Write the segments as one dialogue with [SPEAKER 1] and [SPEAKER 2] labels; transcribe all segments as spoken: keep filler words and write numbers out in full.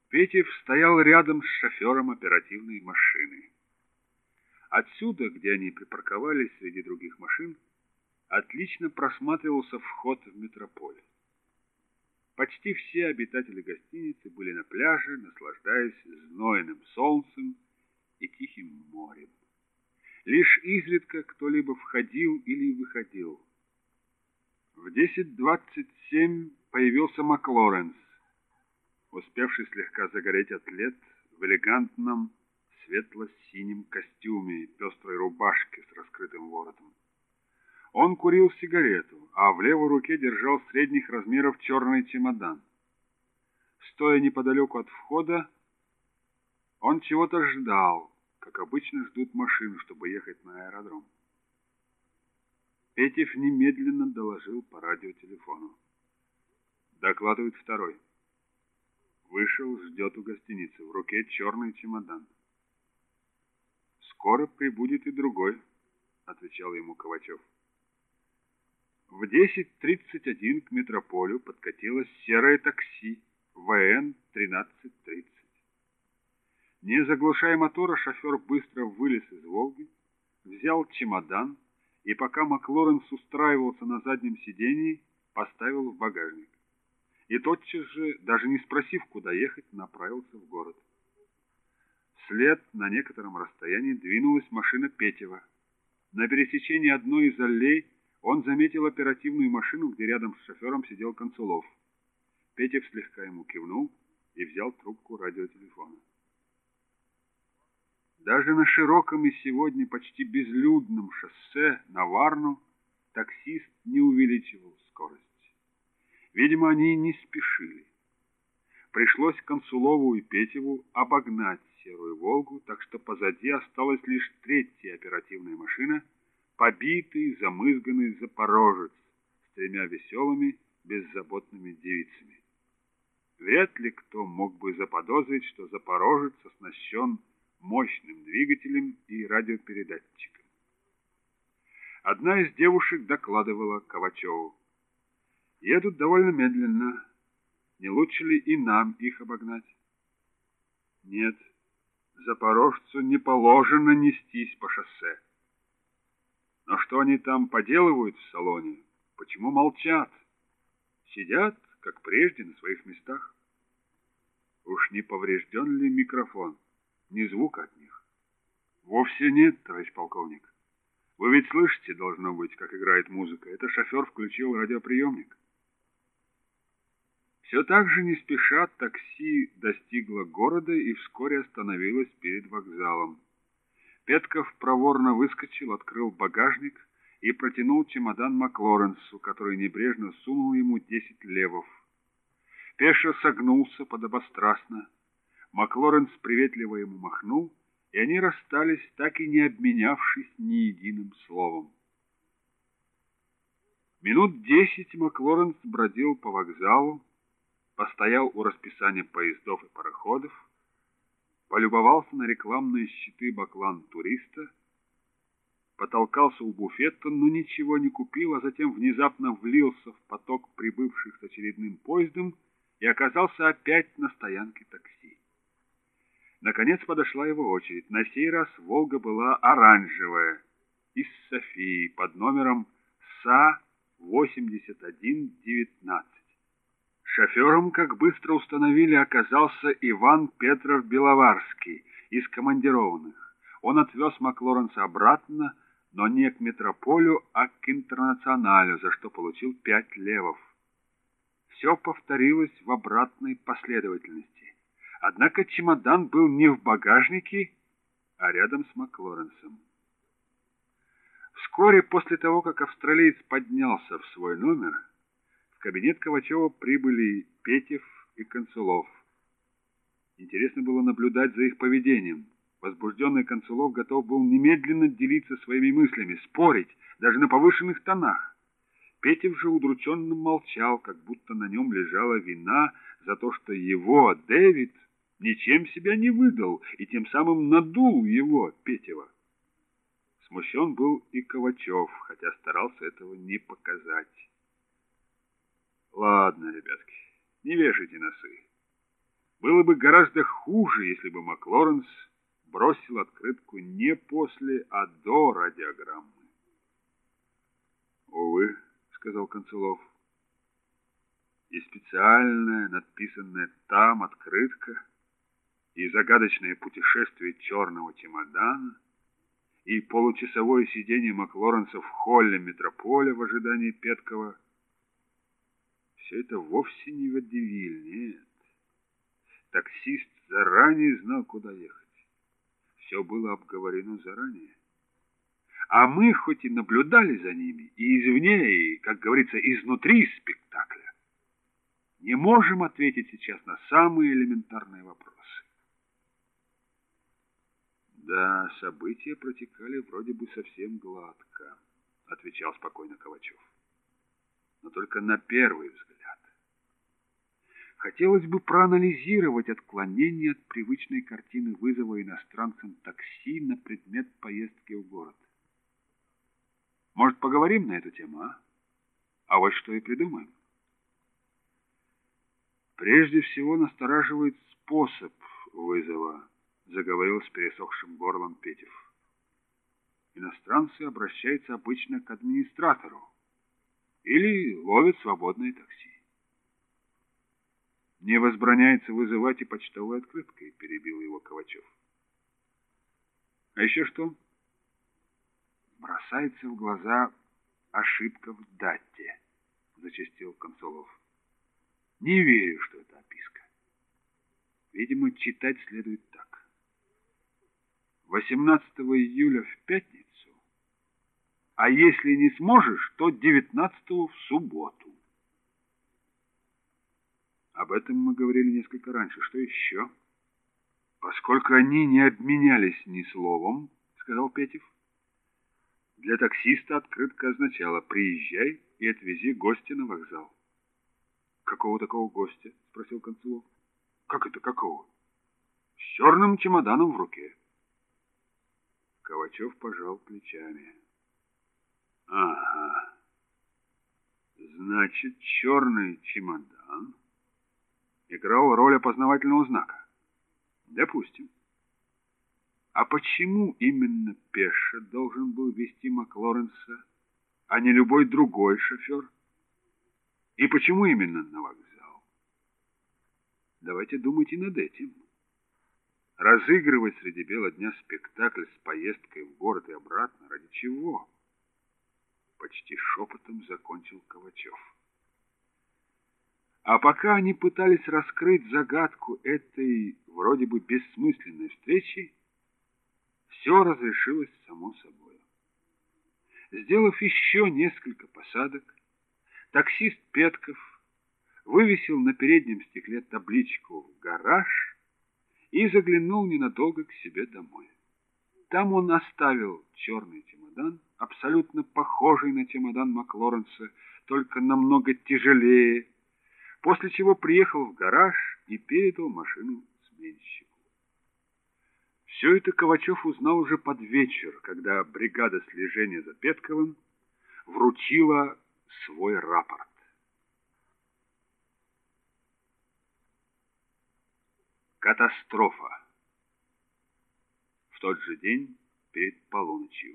[SPEAKER 1] Петев стоял рядом с шофером оперативной машины. Отсюда, где они припарковались среди других машин, отлично просматривался вход в метрополь. Почти все обитатели гостиницы были на пляже, наслаждаясь знойным солнцем и тихим морем. Лишь изредка кто-либо входил или выходил. В десять двадцать семь появился Маклоренс, успевший слегка загореть атлет в элегантном светло-синем костюме и пестрой рубашке с раскрытым воротом. Он курил сигарету, а в левой руке держал средних размеров черный чемодан. Стоя неподалеку от входа, он чего-то ждал, как обычно ждут машин, чтобы ехать на аэродром. Петев немедленно доложил по радиотелефону. Докладывает второй. Вышел, ждет у гостиницы, в руке черный чемодан. «Скоро прибудет и другой», — отвечал ему Ковачев. В десять тридцать один к метрополю подкатилось серое такси вэ эн тринадцать тридцать. Не заглушая мотора, шофер быстро вылез из «Волги», взял чемодан и, пока Маклоренс устраивался на заднем сидении, поставил в багажник. И тотчас же, даже не спросив, куда ехать, направился в город. Вслед на некотором расстоянии двинулась машина Петева. На пересечении одной из аллей он заметил оперативную машину, где рядом с шофером сидел Консулов. Петев слегка ему кивнул и взял трубку радиотелефона. Даже на широком и сегодня почти безлюдном шоссе на Варну таксист не увеличивал скорость. Видимо, они не спешили. Пришлось Консулову и Петеву обогнать серую «Волгу», так что позади осталась лишь третья оперативная машина, побитый, замызганный запорожец с тремя веселыми, беззаботными девицами. Вряд ли кто мог бы заподозрить, что запорожец оснащен мощным двигателем и радиопередатчиком. Одна из девушек докладывала Ковачеву. «Едут довольно медленно. Не лучше ли и нам их обогнать?» «Нет, запорожцу не положено нестись по шоссе. Но что они там поделывают в салоне? Почему молчат? Сидят, как прежде, на своих местах. Уж не поврежден ли микрофон? Ни звука от них?» «Вовсе нет, товарищ полковник. Вы ведь слышите, должно быть, как играет музыка. Это шофер включил радиоприемник». Все так же не спеша такси достигло города и вскоре остановилось перед вокзалом. Петков проворно выскочил, открыл багажник и протянул чемодан Маклоренсу, который небрежно сунул ему десять левов. Пеша согнулся подобострастно. Маклоренс приветливо ему махнул, и они расстались, так и не обменявшись ни единым словом. Минут десять Маклоренс бродил по вокзалу, постоял у расписания поездов и пароходов, полюбовался на рекламные щиты Баклан-туриста, потолкался у буфета, но ничего не купил, а затем внезапно влился в поток прибывших с очередным поездом и оказался опять на стоянке такси. Наконец подошла его очередь. На сей раз «Волга» была оранжевая, из Софии, под номером СА восемьдесят один девятнадцать. Шофером, как быстро установили, оказался Иван Петров-Беловарский из командированных. Он отвез Маклоренса обратно, но не к метрополю, а к Интернационалю, за что получил пять левов. Все повторилось в обратной последовательности. Однако чемодан был не в багажнике, а рядом с Маклоренсом. Вскоре после того, как австралиец поднялся в свой номер, в кабинет Ковачева прибыли Петев и Консулов. Интересно было наблюдать за их поведением. Возбужденный Консулов готов был немедленно делиться своими мыслями, спорить, даже на повышенных тонах. Петев же удрученно молчал, как будто на нем лежала вина за то, что его, Дэвид, ничем себя не выдал и тем самым надул его, Петева. Смущен был и Ковачев, хотя старался этого не показать. «Ладно, ребятки, не вешайте носы. Было бы гораздо хуже, если бы Маклоренс бросил открытку не после, а до радиограммы. «Увы», — сказал Концелов, — «и специальная, надписанная там открытка, и загадочное путешествие черного чемодана, и получасовое сидение Маклоренса в холле метрополя в ожидании Петкова — все это вовсе не водевиль, нет. Таксист заранее знал, куда ехать. Все было обговорено заранее. А мы хоть и наблюдали за ними и извне, и, как говорится, изнутри спектакля, не можем ответить сейчас на самые элементарные вопросы». «Да, события протекали вроде бы совсем гладко», — отвечал спокойно Ковачев. «Но только на первый взгляд. Хотелось бы проанализировать отклонение от привычной картины вызова иностранцам такси на предмет поездки в город. Может, поговорим на эту тему, а? А вот что и придумаем». «Прежде всего настораживает способ вызова», — заговорил с пересохшим горлом Петев. «Иностранцы обращаются обычно к администратору или ловят свободное такси». «Не возбраняется вызывать и почтовой открыткой», — перебил его Ковачев. «А еще что?» «Бросается в глаза ошибка в дате», — зачастил Концелов. «Не верю, что это описка. Видимо, читать следует так. восемнадцатого июля в пятницу, а если не сможешь, то девятнадцатого в субботу». «Об этом мы говорили несколько раньше. Что еще?» «Поскольку они не обменялись ни словом, — сказал Петев, — для таксиста открытка означала: приезжай и отвези гостя на вокзал». «Какого такого гостя?» — спросил Концелов. «Как это какого?» «С черным чемоданом в руке». Ковачев пожал плечами. «Ага. Значит, черный чемодан играл роль опознавательного знака. Допустим. А почему именно Пеша должен был везти Маклоренса, а не любой другой шофер? И почему именно на вокзал? Давайте думать и над этим. Разыгрывать среди бела дня спектакль с поездкой в город и обратно ради чего?» Почти шепотом закончил Ковачев. А пока они пытались раскрыть загадку этой вроде бы бессмысленной встречи, все разрешилось само собой. Сделав еще несколько посадок, таксист Петков вывесил на переднем стекле табличку «В гараж» и заглянул ненадолго к себе домой. Там он оставил черный чемодан, абсолютно похожий на чемодан Маклоренса, только намного тяжелее, после чего приехал в гараж и передал машину сменщику. Все это Ковачев узнал уже под вечер, когда бригада слежения за Петковым вручила свой рапорт. Катастрофа. В тот же день перед полуночью.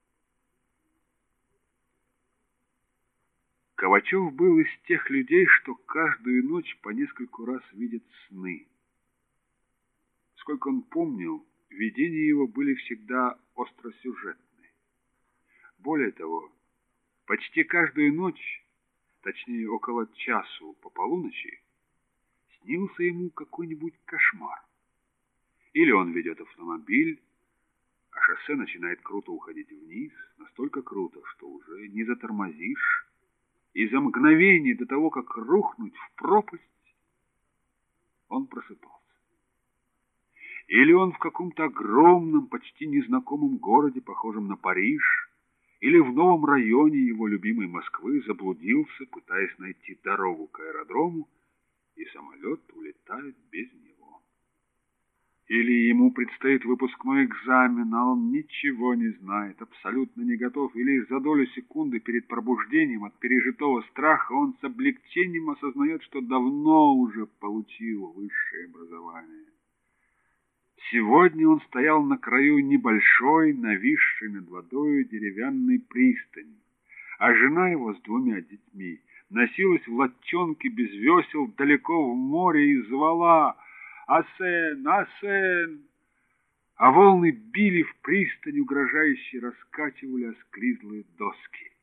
[SPEAKER 1] Ковачев был из тех людей, что каждую ночь по нескольку раз видят сны. Сколько он помнил, видения его были всегда остросюжетны. Более того, почти каждую ночь, точнее около часу по полуночи, снился ему какой-нибудь кошмар. Или он ведет автомобиль, а шоссе начинает круто уходить вниз, настолько круто, что уже не затормозишь, и за мгновение до того, как рухнуть в пропасть, он просыпался. Или он в каком-то огромном, почти незнакомом городе, похожем на Париж, или в новом районе его любимой Москвы заблудился, пытаясь найти дорогу к аэродрому, и самолет улетает без него. Или ему предстоит выпускной экзамен, а он ничего не знает, абсолютно не готов, и лишь за долю секунды перед пробуждением от пережитого страха он с облегчением осознает, что давно уже получил высшее образование. Сегодня он стоял на краю небольшой, нависшей над водой деревянной пристани, а жена его с двумя детьми носилась в лодчонке без весел далеко в море и звала: «Асен! Асен!» А волны били в пристань, угрожающе раскачивали осклизлые доски.